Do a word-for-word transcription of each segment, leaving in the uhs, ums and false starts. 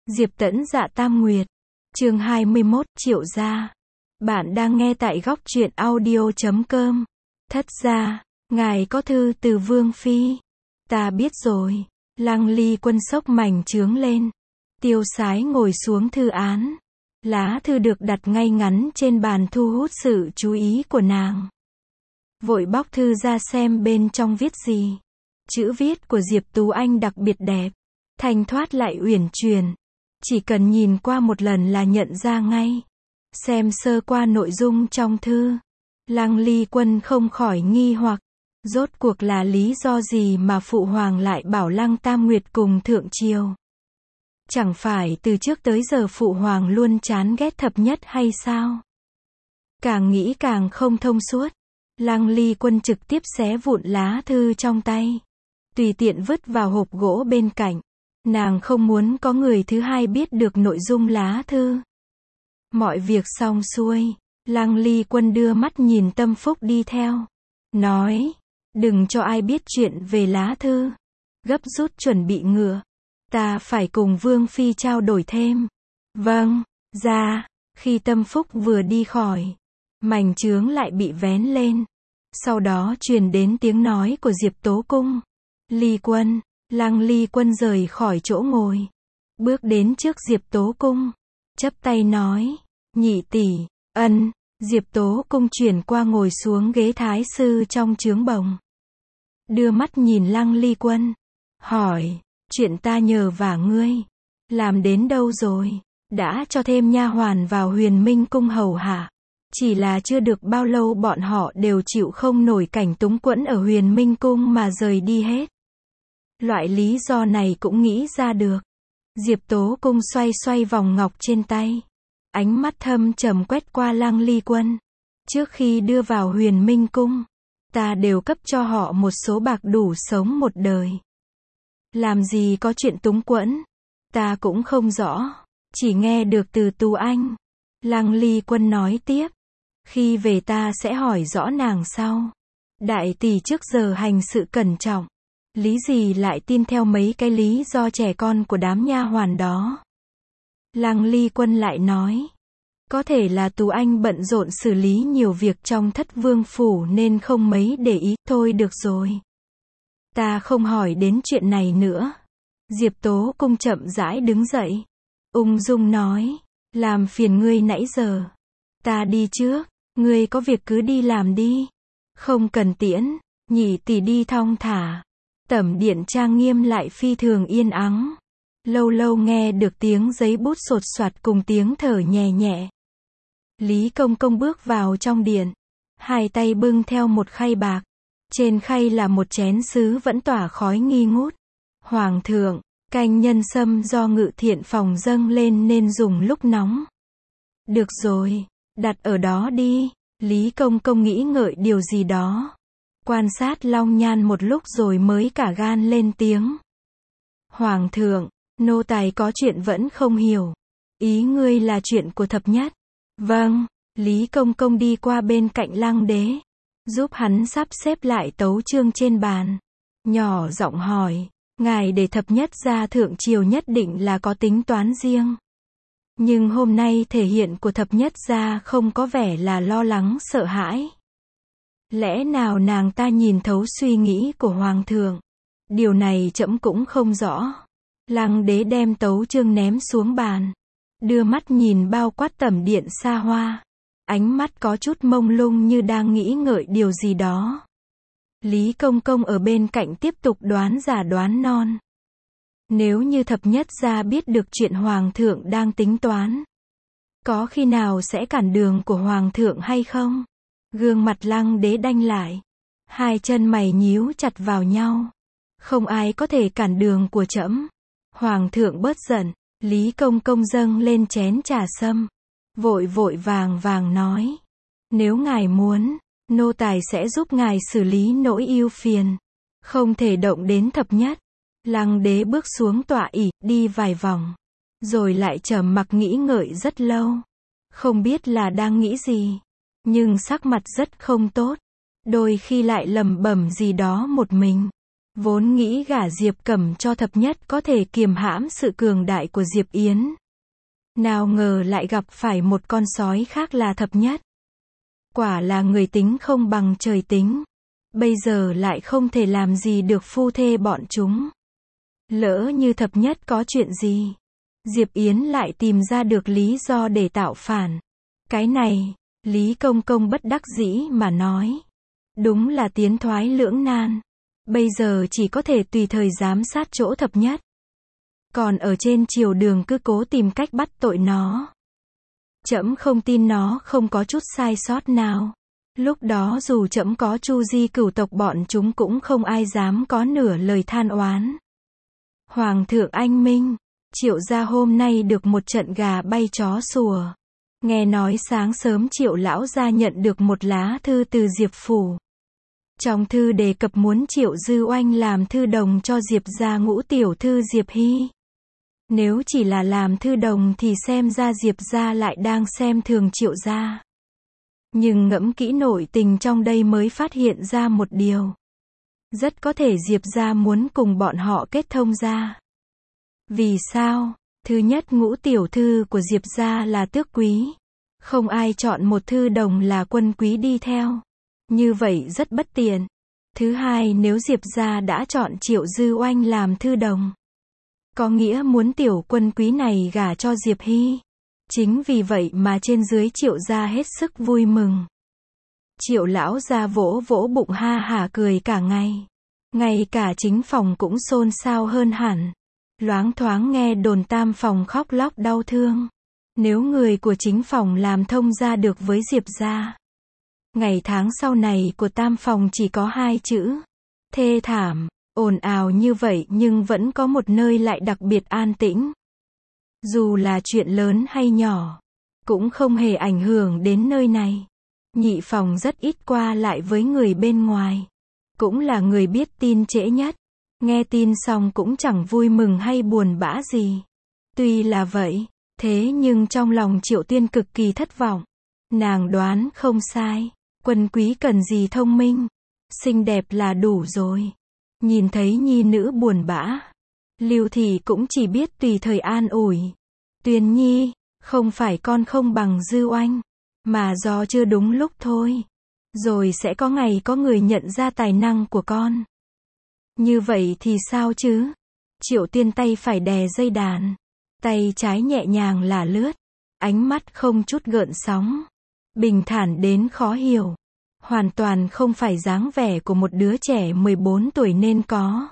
Diệp Tẫn Dạ Tam Nguyệt. Chương hai mươi mốt, Triệu gia. Bạn đang nghe tại góc truyện audio chấm com. Thất gia, ngài có thư từ Vương Phi. Ta biết rồi. Lăng Ly Quân sốc mảnh trướng lên. Tiêu sái ngồi xuống thư án. Lá thư được đặt ngay ngắn trên bàn thu hút sự chú ý của nàng. Vội bóc thư ra xem bên trong viết gì. Chữ viết của Diệp Tú Anh đặc biệt đẹp. Thanh thoát lại uyển chuyển. Chỉ cần nhìn qua một lần là nhận ra ngay. Xem sơ qua nội dung trong thư. Lăng Ly Quân không khỏi nghi hoặc. Rốt cuộc là lý do gì mà Phụ Hoàng lại bảo Lăng Tam Nguyệt cùng Thượng Triều? Chẳng phải từ trước tới giờ Phụ Hoàng luôn chán ghét Thập Nhất hay sao? Càng nghĩ càng không thông suốt. Lăng Ly Quân trực tiếp xé vụn lá thư trong tay. Tùy tiện vứt vào hộp gỗ bên cạnh. Nàng không muốn có người thứ hai biết được nội dung lá thư. Mọi việc xong xuôi. Lăng Ly Quân đưa mắt nhìn Tâm Phúc đi theo. Nói. Đừng cho ai biết chuyện về lá thư. Gấp rút chuẩn bị ngựa. Ta phải cùng Vương Phi trao đổi thêm. Vâng, ra. Khi Tâm Phúc vừa đi khỏi. Mảnh trướng lại bị vén lên. Sau đó truyền đến tiếng nói của Diệp Tố Cung. Ly Quân. Lăng Ly Quân rời khỏi chỗ ngồi. Bước đến trước Diệp Tố Cung. Chắp tay nói. Nhị tỷ, ân. Diệp Tố Cung chuyển qua ngồi xuống ghế thái sư trong trướng bồng. Đưa mắt nhìn Lăng Ly Quân. Hỏi. Chuyện ta nhờ vả ngươi. Làm đến đâu rồi? Đã cho thêm nha hoàn vào Huyền Minh Cung hầu hạ. Chỉ là chưa được bao lâu bọn họ đều chịu không nổi cảnh túng quẫn ở Huyền Minh Cung mà rời đi hết. Loại lý do này cũng nghĩ ra được. Diệp Tố Cung xoay xoay vòng ngọc trên tay. Ánh mắt thâm trầm quét qua Lăng Ly Quân. Trước khi đưa vào Huyền Minh Cung, ta đều cấp cho họ một số bạc đủ sống một đời. Làm gì có chuyện túng quẫn? Ta cũng không rõ. Chỉ nghe được từ Tú Anh. Lăng Ly Quân nói tiếp. Khi về ta sẽ hỏi rõ nàng sau. Đại tỷ trước giờ hành sự cẩn trọng. Lý gì lại tin theo mấy cái lý do trẻ con của đám nha hoàn đó? Lăng Ly Quân lại nói. Có thể là Tú Anh bận rộn xử lý nhiều việc trong Thất Vương phủ nên không mấy để ý. Thôi được rồi. Ta không hỏi đến chuyện này nữa. Diệp Tố Cung chậm rãi đứng dậy. Ung dung nói. Làm phiền ngươi nãy giờ. Ta đi trước. Ngươi có việc cứ đi làm đi. Không cần tiễn. Nhị tỷ đi thong thả. Tẩm điện trang nghiêm lại phi thường yên ắng. Lâu lâu nghe được tiếng giấy bút sột soạt cùng tiếng thở nhẹ nhẹ. Lý Công Công bước vào trong điện. Hai tay bưng theo một khay bạc. Trên khay là một chén sứ vẫn tỏa khói nghi ngút. Hoàng thượng, canh nhân sâm do Ngự Thiện phòng dâng lên nên dùng lúc nóng. Được rồi, đặt ở đó đi. Lý Công Công nghĩ ngợi điều gì đó. Quan sát Long Nhan một lúc rồi mới cả gan lên tiếng. Hoàng thượng, nô tài có chuyện vẫn không hiểu. Ý ngươi là chuyện của Thập Nhất. Vâng, Lý Công Công đi qua bên cạnh Lăng Đế. Giúp hắn sắp xếp lại tấu chương trên bàn. Nhỏ giọng hỏi. Ngài để Thập Nhất ra Thượng Triều nhất định là có tính toán riêng. Nhưng hôm nay thể hiện của Thập Nhất gia không có vẻ là lo lắng sợ hãi. Lẽ nào nàng ta nhìn thấu suy nghĩ của Hoàng thượng? Điều này trẫm cũng không rõ. Lăng Đế đem tấu chương ném xuống bàn. Đưa mắt nhìn bao quát tẩm điện xa hoa. Ánh mắt có chút mông lung như đang nghĩ ngợi điều gì đó. Lý Công Công ở bên cạnh tiếp tục đoán giả đoán non. Nếu như Thập Nhất gia biết được chuyện Hoàng thượng đang tính toán, có khi nào sẽ cản đường của Hoàng thượng hay không? Gương mặt Lăng Đế đanh lại. Hai chân mày nhíu chặt vào nhau. Không ai có thể cản đường của trẫm. Hoàng thượng bớt giận. Lý Công Công dâng lên chén trà sâm. Vội vội vàng vàng nói. Nếu ngài muốn, nô tài sẽ giúp ngài xử lý nỗi ưu phiền. Không thể động đến Thập Nhất. Lăng Đế bước xuống tọa ỷ, đi vài vòng. Rồi lại trầm mặc nghĩ ngợi rất lâu. Không biết là đang nghĩ gì. Nhưng sắc mặt rất không tốt. Đôi khi lại lẩm bẩm gì đó một mình. Vốn nghĩ gả Diệp Cẩm cho thập nhất có thể kiềm hãm sự cường đại của Diệp Yến. Nào ngờ lại gặp phải một con sói khác là thập nhất. Quả là người tính không bằng trời tính. Bây giờ lại không thể làm gì được phu thê bọn chúng. Lỡ như thập nhất có chuyện gì, Diệp Yến lại tìm ra được lý do để tạo phản. Cái này, Lý Công Công bất đắc dĩ mà nói. Đúng là tiến thoái lưỡng nan. Bây giờ chỉ có thể tùy thời giám sát chỗ thập nhất. Còn ở trên triều đường cứ cố tìm cách bắt tội nó. Trẫm không tin nó không có chút sai sót nào. Lúc đó dù trẫm có Chu Di cửu tộc bọn chúng cũng không ai dám có nửa lời than oán. Hoàng thượng anh minh, Triệu gia hôm nay được một trận gà bay chó sủa. Nghe nói sáng sớm Triệu lão gia nhận được một lá thư từ Diệp phủ. Trong thư đề cập muốn Triệu Dư Oanh làm thư đồng cho Diệp gia ngũ tiểu thư Diệp Hy. Nếu chỉ là làm thư đồng thì xem ra Diệp gia lại đang xem thường Triệu gia. Nhưng ngẫm kỹ nội tình trong đây mới phát hiện ra một điều. Rất có thể Diệp gia muốn cùng bọn họ kết thông gia. Vì sao? Thứ nhất, ngũ tiểu thư của Diệp gia là tước quý. Không ai chọn một thư đồng là quân quý đi theo. Như vậy rất bất tiện. Thứ hai, nếu Diệp gia đã chọn Triệu Dư Oanh làm thư đồng, có nghĩa muốn tiểu quân quý này gả cho Diệp Hy. Chính vì vậy mà trên dưới Triệu gia hết sức vui mừng. Triệu lão gia vỗ vỗ bụng ha hả cười cả ngày. Ngay cả chính phòng cũng xôn xao hơn hẳn. Loáng thoáng nghe đồn tam phòng khóc lóc đau thương. Nếu người của chính phòng làm thông gia được với Diệp gia, ngày tháng sau này của tam phòng chỉ có hai chữ. Thê thảm. Ồn ào như vậy nhưng vẫn có một nơi lại đặc biệt an tĩnh. Dù là chuyện lớn hay nhỏ, cũng không hề ảnh hưởng đến nơi này. Nhị phòng rất ít qua lại với người bên ngoài. Cũng là người biết tin trễ nhất. Nghe tin xong cũng chẳng vui mừng hay buồn bã gì. Tuy là vậy, thế nhưng trong lòng Triệu Tuyên cực kỳ thất vọng. Nàng đoán không sai. Quân quý cần gì thông minh. Xinh đẹp là đủ rồi. Nhìn thấy nhi nữ buồn bã, Lưu Thị cũng chỉ biết tùy thời an ủi. Tuyền nhi, không phải con không bằng Dư Oanh, mà do chưa đúng lúc thôi. Rồi sẽ có ngày có người nhận ra tài năng của con. Như vậy thì sao chứ? Triệu Tuyên tay phải đè dây đàn, tay trái nhẹ nhàng lả lướt, ánh mắt không chút gợn sóng, bình thản đến khó hiểu. Hoàn toàn không phải dáng vẻ của một đứa trẻ mười bốn tuổi nên có.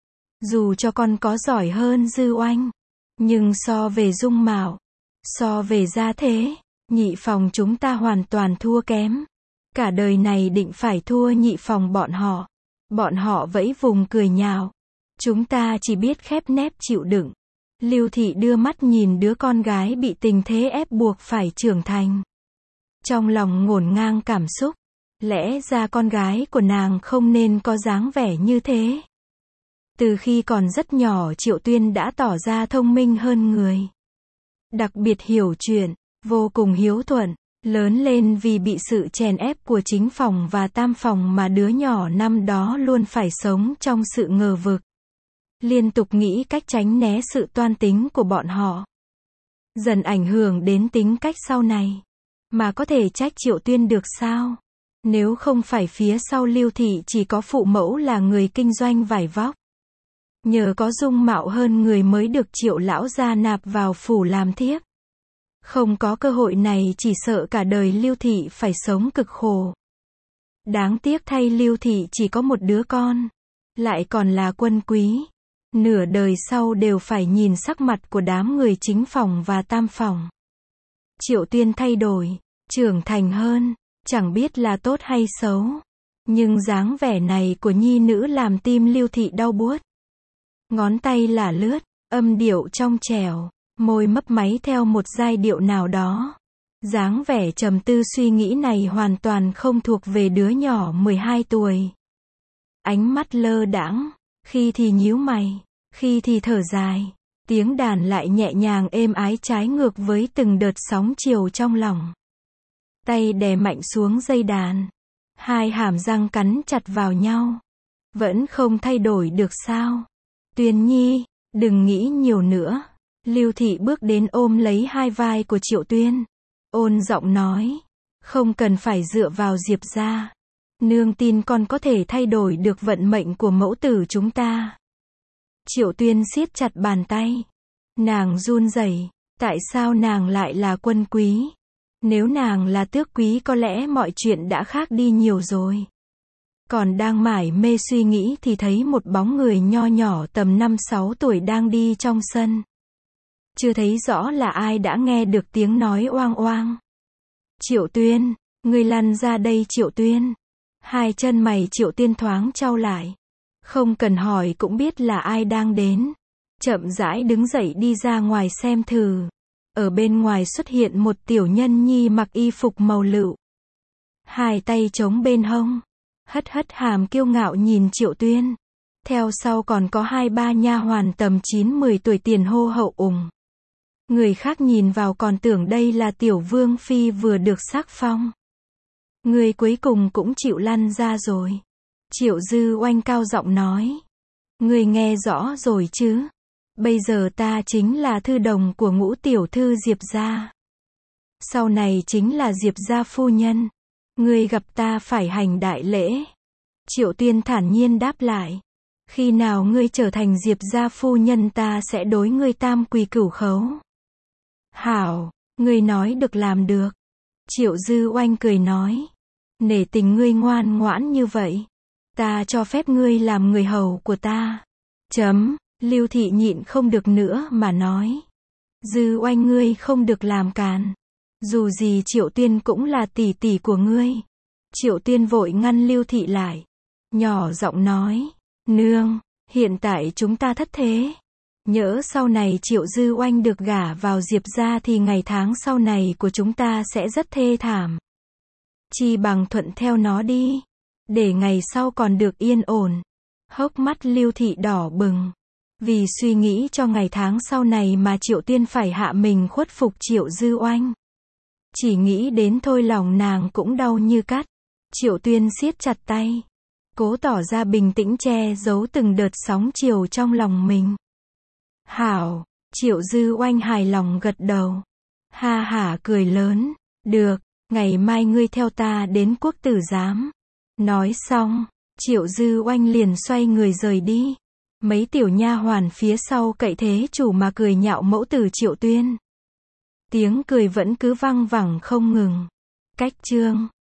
Dù cho con có giỏi hơn Dư Oanh, nhưng so về dung mạo, so về gia thế, nhị phòng chúng ta hoàn toàn thua kém. Cả đời này định phải thua nhị phòng bọn họ. Bọn họ vẫy vùng cười nhạo. Chúng ta chỉ biết khép nép chịu đựng. Lưu Thị đưa mắt nhìn đứa con gái bị tình thế ép buộc phải trưởng thành. Trong lòng ngổn ngang cảm xúc. Lẽ ra con gái của nàng không nên có dáng vẻ như thế. Từ khi còn rất nhỏ Triệu Tuyên đã tỏ ra thông minh hơn người. Đặc biệt hiểu chuyện, vô cùng hiếu thuận. Lớn lên vì bị sự chèn ép của chính phòng và tam phòng mà đứa nhỏ năm đó luôn phải sống trong sự ngờ vực. Liên tục nghĩ cách tránh né sự toan tính của bọn họ. Dần ảnh hưởng đến tính cách sau này. Mà có thể trách Triệu Tuyên được sao? Nếu không phải phía sau Lưu Thị chỉ có phụ mẫu là người kinh doanh vải vóc. Nhờ có dung mạo hơn người mới được Triệu lão gia nạp vào phủ làm thiếp. Không có cơ hội này chỉ sợ cả đời Lưu Thị phải sống cực khổ. Đáng tiếc thay Lưu Thị chỉ có một đứa con. Lại còn là quân quý. Nửa đời sau đều phải nhìn sắc mặt của đám người chính phòng và tam phòng. Triệu Tuyên thay đổi, trưởng thành hơn. Chẳng biết là tốt hay xấu. Nhưng dáng vẻ này của nhi nữ làm tim Lưu Thị đau buốt. Ngón tay lả lướt, âm điệu trong trẻo, môi mấp máy theo một giai điệu nào đó. Dáng vẻ trầm tư suy nghĩ này hoàn toàn không thuộc về đứa nhỏ mười hai tuổi. Ánh mắt lơ đãng, khi thì nhíu mày, khi thì thở dài. Tiếng đàn lại nhẹ nhàng êm ái trái ngược với từng đợt sóng chiều trong lòng. Tay đè mạnh xuống dây đàn. Hai hàm răng cắn chặt vào nhau. Vẫn không thay đổi được sao? Tuyên Nhi, đừng nghĩ nhiều nữa. Lưu Thị bước đến ôm lấy hai vai của Triệu Tuyên. Ôn giọng nói. Không cần phải dựa vào Diệp gia. Nương tin con có thể thay đổi được vận mệnh của mẫu tử chúng ta. Triệu Tuyên siết chặt bàn tay. Nàng run rẩy. Tại sao nàng lại là quân quý? Nếu nàng là tước quý có lẽ mọi chuyện đã khác đi nhiều rồi. Còn đang mải mê suy nghĩ thì thấy một bóng người nho nhỏ tầm năm sáu tuổi đang đi trong sân. Chưa thấy rõ là ai đã nghe được tiếng nói oang oang. Triệu Tuyên, ngươi lăn ra đây Triệu Tuyên. Hai chân mày Triệu Tuyên thoáng chau lại. Không cần hỏi cũng biết là ai đang đến. Chậm rãi đứng dậy đi ra ngoài xem thử. Ở bên ngoài xuất hiện một tiểu nhân nhi mặc y phục màu lựu. Hai tay chống bên hông. Hất hất hàm kiêu ngạo nhìn Triệu Tuyên. Theo sau còn có hai ba nha hoàn tầm chín mười tuổi tiền hô hậu ủng. Người khác nhìn vào còn tưởng đây là tiểu vương phi vừa được sắc phong. Người cuối cùng cũng chịu lăn ra rồi. Triệu Dư Oanh cao giọng nói. Người nghe rõ rồi chứ? Bây giờ ta chính là thư đồng của ngũ tiểu thư Diệp gia. Sau này chính là Diệp gia phu nhân. Ngươi gặp ta phải hành đại lễ. Triệu Tuyên thản nhiên đáp lại. Khi nào ngươi trở thành Diệp gia phu nhân ta sẽ đối ngươi tam quỳ cửu khấu. Hảo, ngươi nói được làm được. Triệu Dư Oanh cười nói. Nể tình ngươi ngoan ngoãn như vậy. Ta cho phép ngươi làm người hầu của ta. Chấm, Lưu Thị nhịn không được nữa mà nói. Dư Oanh ngươi không được làm càn. Dù gì Triệu Tuyên cũng là tỷ tỷ của ngươi. Triệu Tuyên vội ngăn Lưu Thị lại. Nhỏ giọng nói. Nương, hiện tại chúng ta thất thế. Nhỡ sau này Triệu Dư Oanh được gả vào Diệp gia thì ngày tháng sau này của chúng ta sẽ rất thê thảm. Chi bằng thuận theo nó đi. Để ngày sau còn được yên ổn. Hốc mắt Lưu Thị đỏ bừng. Vì suy nghĩ cho ngày tháng sau này mà Triệu Tuyên phải hạ mình khuất phục Triệu Dư Oanh. Chỉ nghĩ đến thôi lòng nàng cũng đau như cắt. Triệu Tuyên siết chặt tay. Cố tỏ ra bình tĩnh che giấu từng đợt sóng chiều trong lòng mình. Hảo, Triệu Dư Oanh hài lòng gật đầu. Ha hả cười lớn. Được, ngày mai ngươi theo ta đến quốc tử giám. Nói xong, Triệu Dư Oanh liền xoay người rời đi. Mấy tiểu nha hoàn phía sau cậy thế chủ mà cười nhạo mẫu tử Triệu Tuyên. Tiếng cười vẫn cứ văng vẳng không ngừng. Cách chương